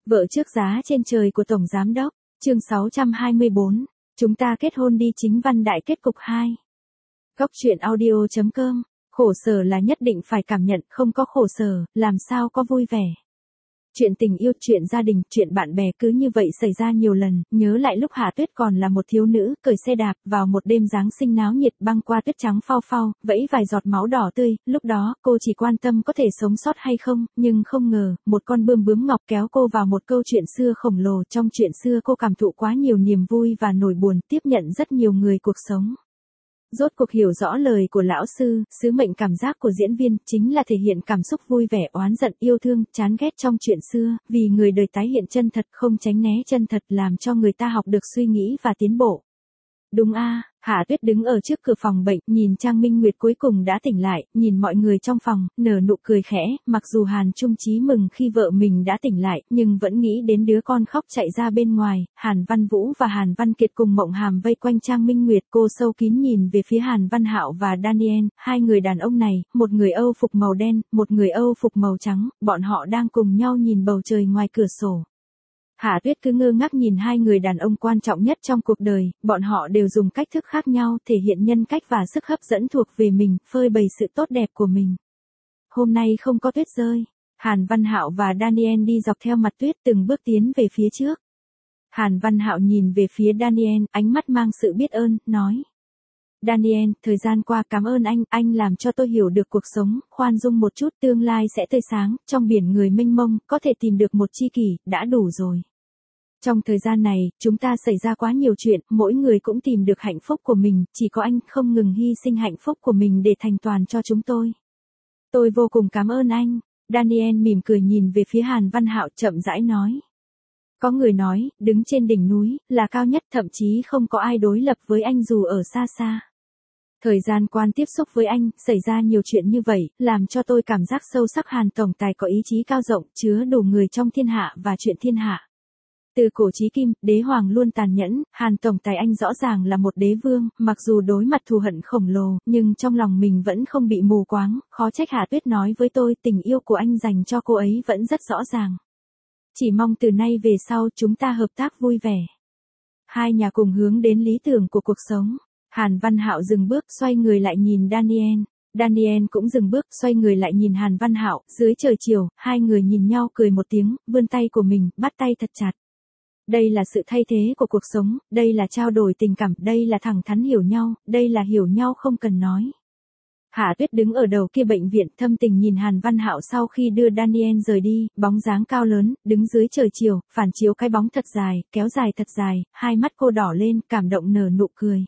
Vợ trước giá trên trời của Tổng Giám đốc, chương 624, chúng ta kết hôn đi chính văn đại kết cục 2. Góc truyện audio.com, khổ sở là nhất định phải cảm nhận, không có khổ sở, làm sao có vui vẻ. Chuyện tình yêu, chuyện gia đình, chuyện bạn bè cứ như vậy xảy ra nhiều lần, nhớ lại lúc Hạ Tuyết còn là một thiếu nữ, cởi xe đạp, vào một đêm Giáng sinh náo nhiệt băng qua tuyết trắng phao phao, vẫy vài giọt máu đỏ tươi, lúc đó, cô chỉ quan tâm có thể sống sót hay không, nhưng không ngờ, một con bướm ngọc kéo cô vào một câu chuyện xưa khổng lồ, trong chuyện xưa cô cảm thụ quá nhiều niềm vui và nỗi buồn, tiếp nhận rất nhiều người cuộc sống. Rốt cuộc hiểu rõ lời của lão sư, sứ mệnh cảm giác của diễn viên chính là thể hiện cảm xúc vui vẻ, oán giận, yêu thương, chán ghét trong chuyện xưa, vì người đời tái hiện chân thật, không tránh né chân thật, làm cho người ta học được suy nghĩ và tiến bộ. Đúng a, Hạ Tuyết đứng ở trước cửa phòng bệnh, nhìn Trang Minh Nguyệt cuối cùng đã tỉnh lại, nhìn mọi người trong phòng, nở nụ cười khẽ, mặc dù Hàn Trung Chí mừng khi vợ mình đã tỉnh lại, nhưng vẫn nghĩ đến đứa con khóc chạy ra bên ngoài. Hàn Văn Vũ và Hàn Văn Kiệt cùng Mộng Hàm vây quanh Trang Minh Nguyệt, cô sâu kín nhìn về phía Hàn Văn Hạo và Daniel, hai người đàn ông này, một người Âu phục màu đen, một người Âu phục màu trắng, bọn họ đang cùng nhau nhìn bầu trời ngoài cửa sổ. Hạ Tuyết cứ ngơ ngác nhìn hai người đàn ông quan trọng nhất trong cuộc đời, bọn họ đều dùng cách thức khác nhau thể hiện nhân cách và sức hấp dẫn thuộc về mình, phơi bày sự tốt đẹp của mình. Hôm nay không có tuyết rơi, Hàn Văn Hạo và Daniel đi dọc theo mặt tuyết từng bước tiến về phía trước. Hàn Văn Hạo nhìn về phía Daniel, ánh mắt mang sự biết ơn, nói. Daniel, thời gian qua cảm ơn anh làm cho tôi hiểu được cuộc sống, khoan dung một chút, tương lai sẽ tươi sáng, trong biển người mênh mông, có thể tìm được một tri kỷ, đã đủ rồi. Trong thời gian này, chúng ta xảy ra quá nhiều chuyện, mỗi người cũng tìm được hạnh phúc của mình, chỉ có anh không ngừng hy sinh hạnh phúc của mình để thành toàn cho chúng tôi. Tôi vô cùng cảm ơn anh. Daniel mỉm cười nhìn về phía Hàn Văn Hạo, chậm rãi nói. Có người nói, đứng trên đỉnh núi, là cao nhất, thậm chí không có ai đối lập với anh dù ở xa xa. Thời gian quan tiếp xúc với anh, xảy ra nhiều chuyện như vậy, làm cho tôi cảm giác sâu sắc Hàn Tổng Tài có ý chí cao rộng, chứa đủ người trong thiên hạ và chuyện thiên hạ. Từ cổ chí kim, đế hoàng luôn tàn nhẫn, Hàn Tổng Tài anh rõ ràng là một đế vương, mặc dù đối mặt thù hận khổng lồ, nhưng trong lòng mình vẫn không bị mù quáng, khó trách Hạ Tuyết nói với tôi tình yêu của anh dành cho cô ấy vẫn rất rõ ràng. Chỉ mong từ nay về sau chúng ta hợp tác vui vẻ. Hai nhà cùng hướng đến lý tưởng của cuộc sống. Hàn Văn Hạo dừng bước, xoay người lại nhìn Daniel. Daniel cũng dừng bước, xoay người lại nhìn Hàn Văn Hạo, dưới trời chiều, hai người nhìn nhau cười một tiếng, vươn tay của mình, bắt tay thật chặt. Đây là sự thay thế của cuộc sống, đây là trao đổi tình cảm, đây là thẳng thắn hiểu nhau, đây là hiểu nhau không cần nói. Hạ Tuyết đứng ở đầu kia bệnh viện, thâm tình nhìn Hàn Văn Hạo sau khi đưa Daniel rời đi, bóng dáng cao lớn, đứng dưới trời chiều, phản chiếu cái bóng thật dài, kéo dài thật dài, hai mắt cô đỏ lên, cảm động nở nụ cười.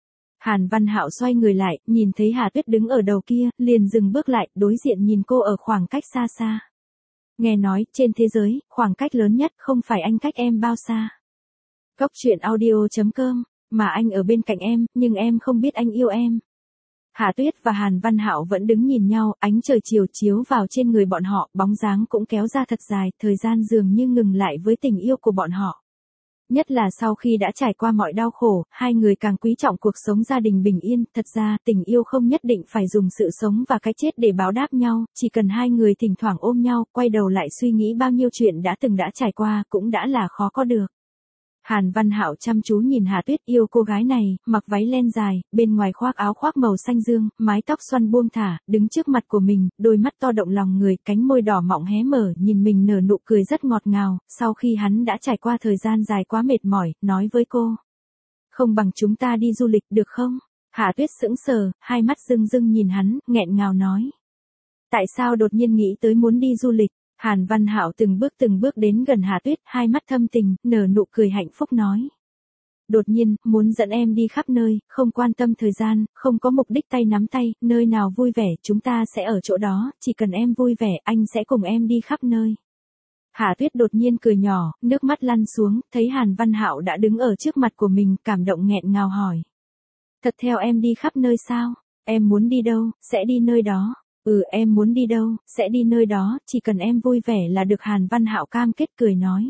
Hàn Văn Hạo xoay người lại, nhìn thấy Hạ Tuyết đứng ở đầu kia, liền dừng bước lại, đối diện nhìn cô ở khoảng cách xa xa. Nghe nói, trên thế giới, khoảng cách lớn nhất không phải anh cách em bao xa. Góc truyện audio.com, mà anh ở bên cạnh em, nhưng em không biết anh yêu em. Hạ Tuyết và Hàn Văn Hạo vẫn đứng nhìn nhau, ánh trời chiều chiếu vào trên người bọn họ, bóng dáng cũng kéo ra thật dài, thời gian dường như ngừng lại với tình yêu của bọn họ. Nhất là sau khi đã trải qua mọi đau khổ, hai người càng quý trọng cuộc sống gia đình bình yên, thật ra, tình yêu không nhất định phải dùng sự sống và cái chết để báo đáp nhau, chỉ cần hai người thỉnh thoảng ôm nhau, quay đầu lại suy nghĩ bao nhiêu chuyện đã trải qua, cũng đã là khó có được. Hàn Văn Hạo chăm chú nhìn Hạ Tuyết, yêu cô gái này, mặc váy len dài, bên ngoài khoác áo khoác màu xanh dương, mái tóc xoăn buông thả, đứng trước mặt của mình, đôi mắt to động lòng người, cánh môi đỏ mọng hé mở, nhìn mình nở nụ cười rất ngọt ngào, sau khi hắn đã trải qua thời gian dài quá mệt mỏi, nói với cô. Không bằng chúng ta đi du lịch được không? Hạ Tuyết sững sờ, hai mắt rưng rưng nhìn hắn, nghẹn ngào nói. Tại sao đột nhiên nghĩ tới muốn đi du lịch? Hàn Văn Hạo từng bước đến gần Hạ Tuyết, hai mắt thâm tình, nở nụ cười hạnh phúc nói. Đột nhiên, muốn dẫn em đi khắp nơi, không quan tâm thời gian, không có mục đích tay nắm tay, nơi nào vui vẻ, chúng ta sẽ ở chỗ đó, chỉ cần em vui vẻ, anh sẽ cùng em đi khắp nơi. Hạ Tuyết đột nhiên cười nhỏ, nước mắt lăn xuống, thấy Hàn Văn Hạo đã đứng ở trước mặt của mình, cảm động nghẹn ngào hỏi. Thật theo em đi khắp nơi sao? Em muốn đi đâu, sẽ đi nơi đó. Em muốn đi đâu, sẽ đi nơi đó, chỉ cần em vui vẻ là được. Hàn Văn Hạo cam kết cười nói.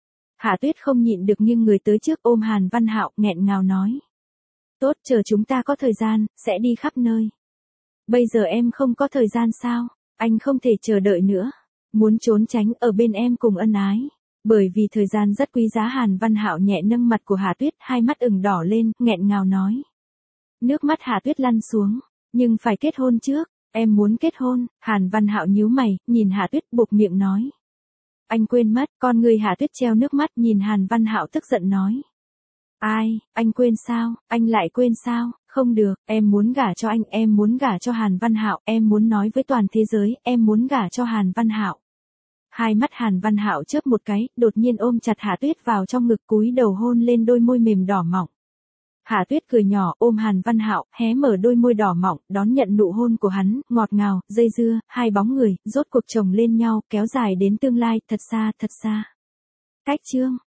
Hạ Tuyết không nhịn được nhưng người tới trước ôm Hàn Văn Hạo, nghẹn ngào nói. Tốt, chờ chúng ta có thời gian, sẽ đi khắp nơi. Bây giờ em không có thời gian sao? Anh không thể chờ đợi nữa. Muốn trốn tránh ở bên em cùng ân ái. Bởi vì thời gian rất quý giá, Hàn Văn Hạo nhẹ nâng mặt của Hà Tuyết, hai mắt ửng đỏ lên, nghẹn ngào nói. Nước mắt Hà Tuyết lăn xuống, nhưng phải kết hôn trước, em muốn kết hôn. Hàn Văn Hạo nhíu mày, nhìn Hà Tuyết buộc miệng nói. Anh quên mất, con người Hà Tuyết treo nước mắt nhìn Hàn Văn Hạo tức giận nói. Ai, anh quên sao, anh lại quên sao, không được, em muốn gả cho anh, em muốn gả cho Hàn Văn Hạo, em muốn nói với toàn thế giới, em muốn gả cho Hàn Văn Hạo. Hai mắt Hàn Văn Hạo chớp một cái, đột nhiên ôm chặt Hà Tuyết vào trong ngực, cúi đầu hôn lên đôi môi mềm đỏ mọng. Hà Tuyết cười nhỏ, ôm Hàn Văn Hạo, hé mở đôi môi đỏ mọng, đón nhận nụ hôn của hắn, ngọt ngào, dây dưa, hai bóng người, rốt cuộc chồng lên nhau, kéo dài đến tương lai, thật xa, thật xa. Cách chương